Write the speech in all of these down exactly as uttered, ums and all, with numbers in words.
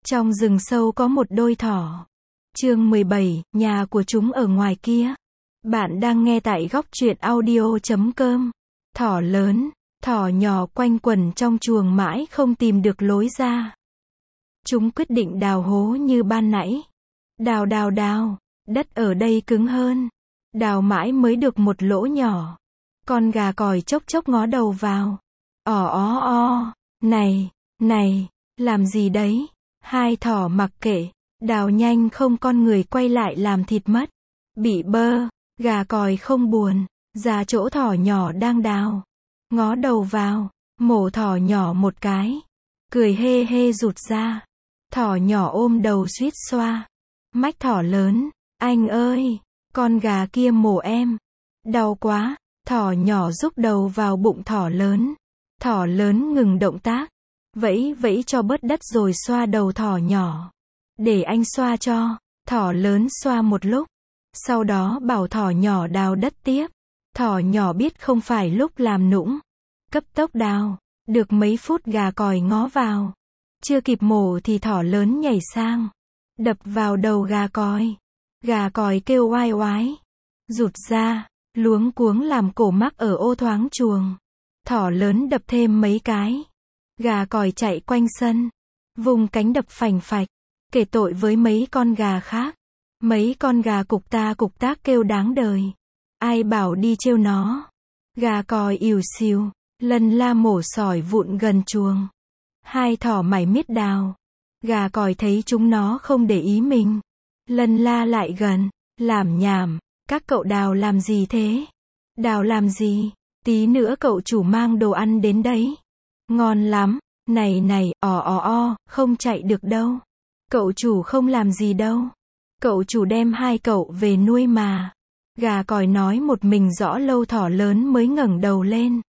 Trong rừng sâu có một đôi thỏ. Chương mười bảy, nhà của chúng ở ngoài kia. Bạn đang nghe tại góc truyện audio chấm com. Thỏ lớn, thỏ nhỏ quanh quẩn trong chuồng mãi không tìm được lối ra. Chúng quyết định đào hố như ban nãy. Đào đào đào, đất ở đây cứng hơn. Đào mãi mới được một lỗ nhỏ. Con gà còi chốc chốc ngó đầu vào. Ò ó o, này, này, làm gì đấy? Hai thỏ mặc kệ, đào nhanh không con người quay lại làm thịt mất. Bị bơ, gà còi không buồn, ra chỗ thỏ nhỏ đang đào. Ngó đầu vào, mổ thỏ nhỏ một cái. Cười hê hê rụt ra. Thỏ nhỏ ôm đầu suýt xoa. Mách thỏ lớn, anh ơi, con gà kia mổ em. Đau quá, thỏ nhỏ rúc đầu vào bụng thỏ lớn. Thỏ lớn ngừng động tác. Vẫy vẫy cho bớt đất rồi xoa đầu thỏ nhỏ. Để anh xoa cho. Thỏ lớn xoa một lúc. Sau đó bảo thỏ nhỏ đào đất tiếp. Thỏ nhỏ biết không phải lúc làm nũng. Cấp tốc đào. Được mấy phút gà còi ngó vào. Chưa kịp mổ thì thỏ lớn nhảy sang. Đập vào đầu gà còi. Gà còi kêu oai oái. Rụt ra. Luống cuống làm cổ mắc ở ô thoáng chuồng. Thỏ lớn đập thêm mấy cái. Gà còi chạy quanh sân. Vùng cánh đập phành phạch. Kể tội với mấy con gà khác. Mấy con gà cục ta cục tác kêu đáng đời. Ai bảo đi trêu nó. Gà còi ìu xìu. Lần la mổ sỏi vụn gần chuồng. Hai thỏ mải miết đào. Gà còi thấy chúng nó không để ý mình. Lần la lại gần. Làm nhảm. Các cậu đào làm gì thế? Đào làm gì? Tí nữa cậu chủ mang đồ ăn đến đấy. Ngon lắm. Này này, ò ò o, không chạy được đâu. Cậu chủ không làm gì đâu. Cậu chủ đem hai cậu về nuôi mà. Gà còi nói một mình rõ lâu thỏ lớn mới ngẩng đầu lên.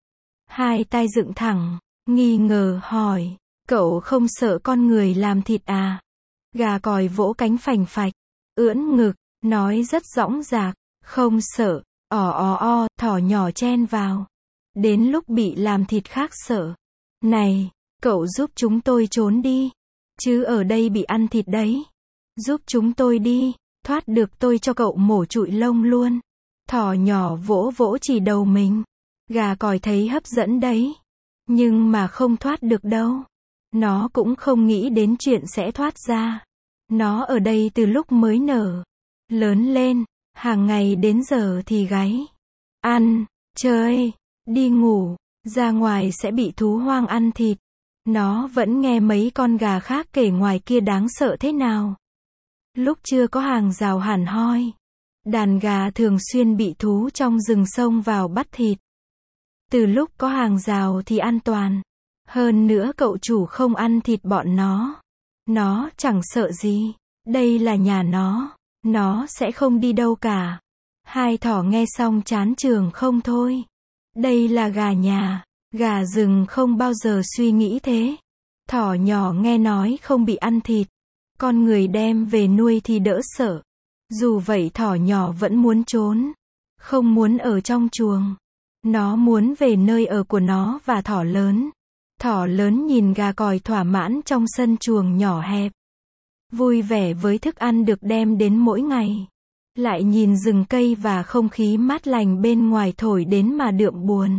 Hai tai dựng thẳng, nghi ngờ hỏi, cậu không sợ con người làm thịt à? Gà còi vỗ cánh phành phạch, ưỡn ngực, nói rất dõng dạc, không sợ, ò ò o, thỏ nhỏ chen vào. Đến lúc bị làm thịt khác sợ. Này, cậu giúp chúng tôi trốn đi. Chứ ở đây bị ăn thịt đấy. Giúp chúng tôi đi, thoát được tôi cho cậu mổ trụi lông luôn. Thỏ nhỏ vỗ vỗ chỉ đầu mình. Gà còi thấy hấp dẫn đấy. Nhưng mà không thoát được đâu. Nó cũng không nghĩ đến chuyện sẽ thoát ra. Nó ở đây từ lúc mới nở. Lớn lên, hàng ngày đến giờ thì gáy. Ăn, chơi, đi ngủ, ra ngoài sẽ bị thú hoang ăn thịt. Nó vẫn nghe mấy con gà khác kể ngoài kia đáng sợ thế nào. Lúc chưa có hàng rào hẳn hoi, đàn gà thường xuyên bị thú trong rừng xông vào bắt thịt. Từ lúc có hàng rào thì an toàn. Hơn nữa cậu chủ không ăn thịt bọn nó. Nó chẳng sợ gì. Đây là nhà nó. Nó sẽ không đi đâu cả. Hai thỏ nghe xong chán chường không thôi. Đây là gà nhà. Gà rừng không bao giờ suy nghĩ thế. Thỏ nhỏ nghe nói không bị ăn thịt. Con người đem về nuôi thì đỡ sợ. Dù vậy thỏ nhỏ vẫn muốn trốn. Không muốn ở trong chuồng. Nó muốn về nơi ở của nó và thỏ lớn. Thỏ lớn nhìn gà còi thỏa mãn trong sân chuồng nhỏ hẹp. Vui vẻ với thức ăn được đem đến mỗi ngày. Lại nhìn rừng cây và không khí mát lành bên ngoài thổi đến mà đượm buồn.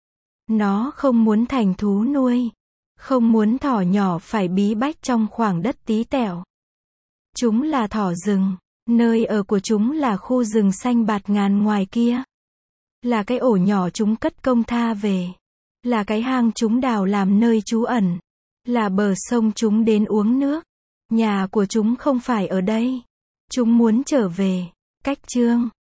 Nó không muốn thành thú nuôi. Không muốn thỏ nhỏ phải bí bách trong khoảng đất tí tẹo. Chúng là thỏ rừng. Nơi ở của chúng là khu rừng xanh bạt ngàn ngoài kia. Là cái ổ nhỏ chúng cất công tha về. Là cái hang chúng đào làm nơi trú ẩn. Là bờ sông chúng đến uống nước. Nhà của chúng không phải ở đây. Chúng muốn trở về. Cách chương